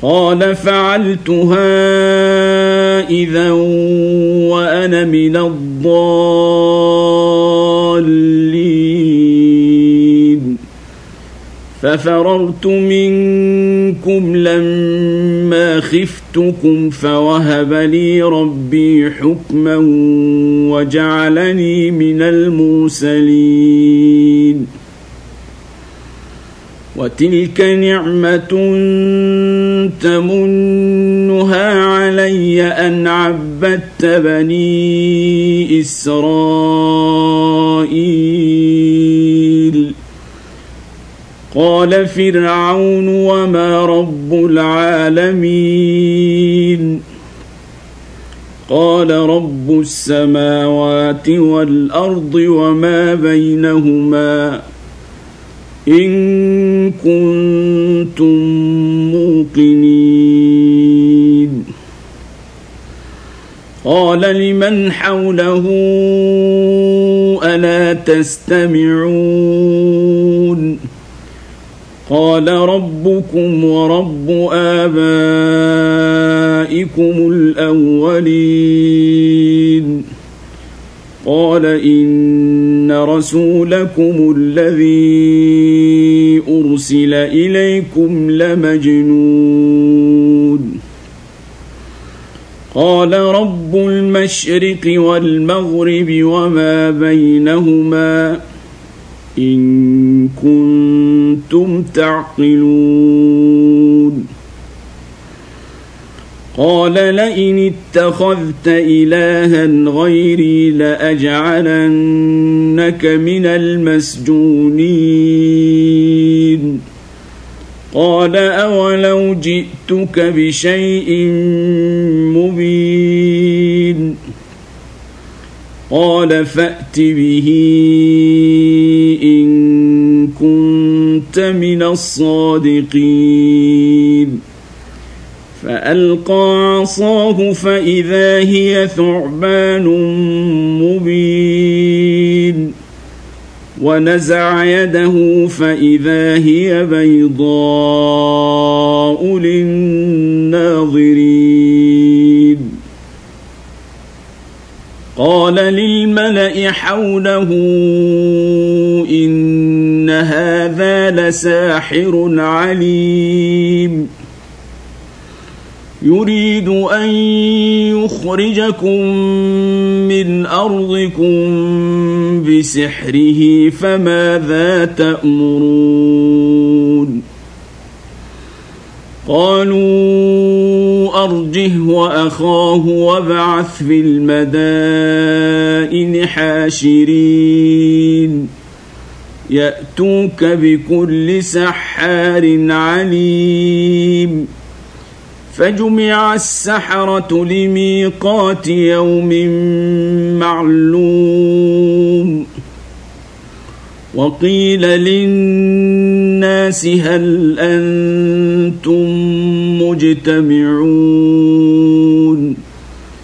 قال فعلتها إذا وأنا من الضالين ففررت منكم لما خفتكم فوهب لي ربي حكما وجعلني من المرسلين وتلك نعمة تمنها علي أن عبدت بني إسرائيل قال فرعون وما رب العالمين قال رب السماوات والأرض وما بينهما إن كنتم موقنين قال لمن حوله ألا تستمعون قال ربكم ورب آبائكم الأولين قال إن رسولكم الذي أرسل إليكم لمجنون قال رب المشرق والمغرب وما بينهما إن كنتم تعقلون قال لئن اتخذت إلها غيري لأجعلنك من المسجونين قال أولو جئتك بشيء مبين قال فأت به إن كنت من الصادقين فألقى عصاه فإذا هي ثعبان مبين ونزع يده فإذا هي بيضاء للناظرين قال للملأ حوله إن هذا لساحر عليم يريد أن يخرجكم من أرضكم بسحره فماذا تأمرون قالوا أرجه وأخاه وابعث في المدائن حاشرين يأتوك بكل سحار عليم فجمع السحرة لميقات يوم معلوم وقيل للناس هل أنتم مجتمعون